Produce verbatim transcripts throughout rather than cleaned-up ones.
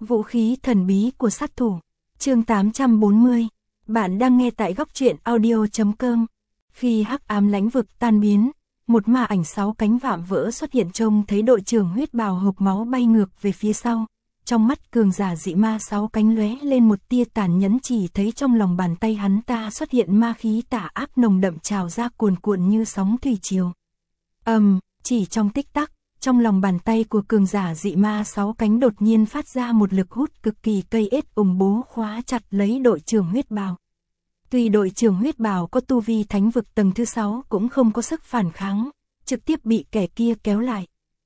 Vũ khí thần bí của sát thủ. Chương tám trăm bốn mươi. Bạn đang nghe tại góc truyện audio chấm com. Khi hắc ám lãnh vực tan biến, một ma ảnh sáu cánh vạm vỡ xuất hiện, trông thấy đội trưởng huyết bào hộc máu bay ngược về phía sau. Trong mắt cường giả dị ma sáu cánh lóe lên một tia tàn nhẫn, chỉ thấy trong lòng bàn tay hắn ta xuất hiện ma khí tà ác nồng đậm trào ra cuồn cuộn như sóng thủy triều. Ầm, um, chỉ trong tích tắc, trong lòng bàn tay của cường giả dị ma sáu cánh đột nhiên phát ra một lực hút cực kỳ cây ết ủng bố, khóa chặt lấy đội trưởng huyết bào. Tuy đội trưởng huyết bào có tu vi thánh vực tầng thứ sáu cũng không có sức phản kháng, trực tiếp bị kẻ kia kéo lại.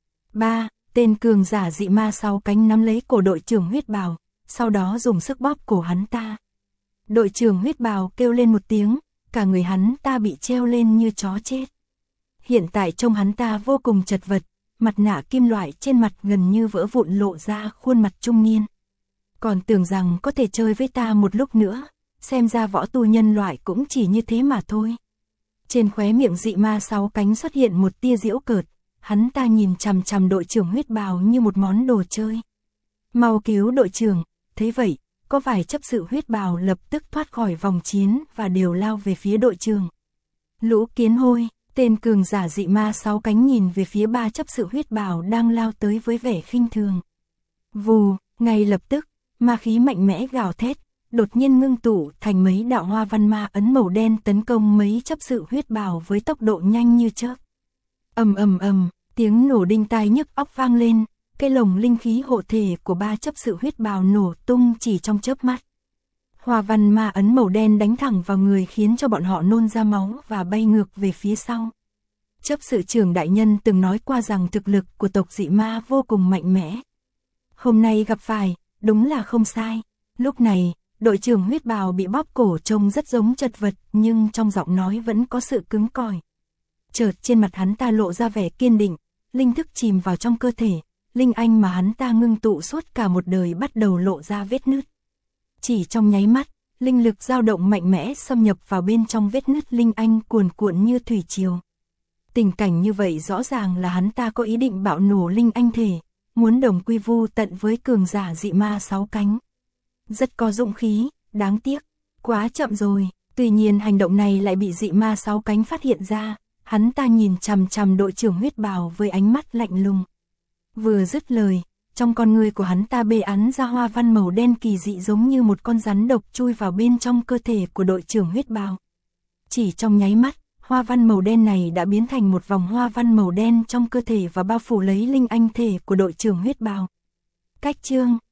Ba, tên cường giả dị ma sáu cánh nắm lấy cổ đội trưởng huyết bào, sau đó dùng sức bóp cổ hắn ta. Đội trưởng huyết bào kêu lên một tiếng, cả người hắn ta bị treo lên như chó chết. Hiện tại trông hắn ta vô cùng chật vật, mặt nạ kim loại trên mặt gần như vỡ vụn, lộ ra khuôn mặt trung niên. Còn tưởng rằng có thể chơi với ta một lúc nữa, xem ra võ tu nhân loại cũng chỉ như thế mà thôi. Trên khóe miệng dị ma sáu cánh xuất hiện một tia giễu cợt, hắn ta nhìn chằm chằm đội trưởng huyết bào như một món đồ chơi. Mau cứu đội trưởng. Thế vậy, có vài chấp sự huyết bào lập tức thoát khỏi vòng chiến và đều lao về phía đội trưởng. Lũ kiến hôi. Tên cường giả dị ma sáu cánh nhìn về phía ba chấp sự huyết bào đang lao tới với vẻ khinh thường. Vù, ngay lập tức, ma khí mạnh mẽ gào thét, đột nhiên ngưng tụ thành mấy đạo hoa văn ma ấn màu đen tấn công mấy chấp sự huyết bào với tốc độ nhanh như chớp. Ầm ầm ầm, tiếng nổ đinh tai nhức óc vang lên, cái lồng linh khí hộ thể của ba chấp sự huyết bào nổ tung chỉ trong chớp mắt. Hoa văn ma ấn màu đen đánh thẳng vào người khiến cho bọn họ nôn ra máu và bay ngược về phía sau. Chấp sự trưởng đại nhân từng nói qua rằng thực lực của tộc dị ma vô cùng mạnh mẽ. Hôm nay gặp phải, đúng là không sai. Lúc này, đội trưởng huyết bào bị bóp cổ trông rất giống chật vật, nhưng trong giọng nói vẫn có sự cứng cỏi. Chợt trên mặt hắn ta lộ ra vẻ kiên định, linh thức chìm vào trong cơ thể, linh anh mà hắn ta ngưng tụ suốt cả một đời bắt đầu lộ ra vết nứt. Chỉ trong nháy mắt, linh lực dao động mạnh mẽ xâm nhập vào bên trong vết nứt linh anh, cuồn cuộn như thủy triều. Tình cảnh như vậy rõ ràng là hắn ta có ý định bạo nổ linh anh thể, muốn đồng quy vu tận với cường giả dị ma sáu cánh. Rất có dũng khí, đáng tiếc, quá chậm rồi. Tuy nhiên hành động này lại bị dị ma sáu cánh phát hiện ra, hắn ta nhìn chằm chằm đội trưởng huyết bào với ánh mắt lạnh lùng. Vừa dứt lời, trong con người của hắn ta bê ắn ra hoa văn màu đen kỳ dị, giống như một con rắn độc chui vào bên trong cơ thể của đội trưởng huyết bào. Chỉ trong nháy mắt, hoa văn màu đen này đã biến thành một vòng hoa văn màu đen trong cơ thể và bao phủ lấy linh anh thể của đội trưởng huyết bào. Cách chương,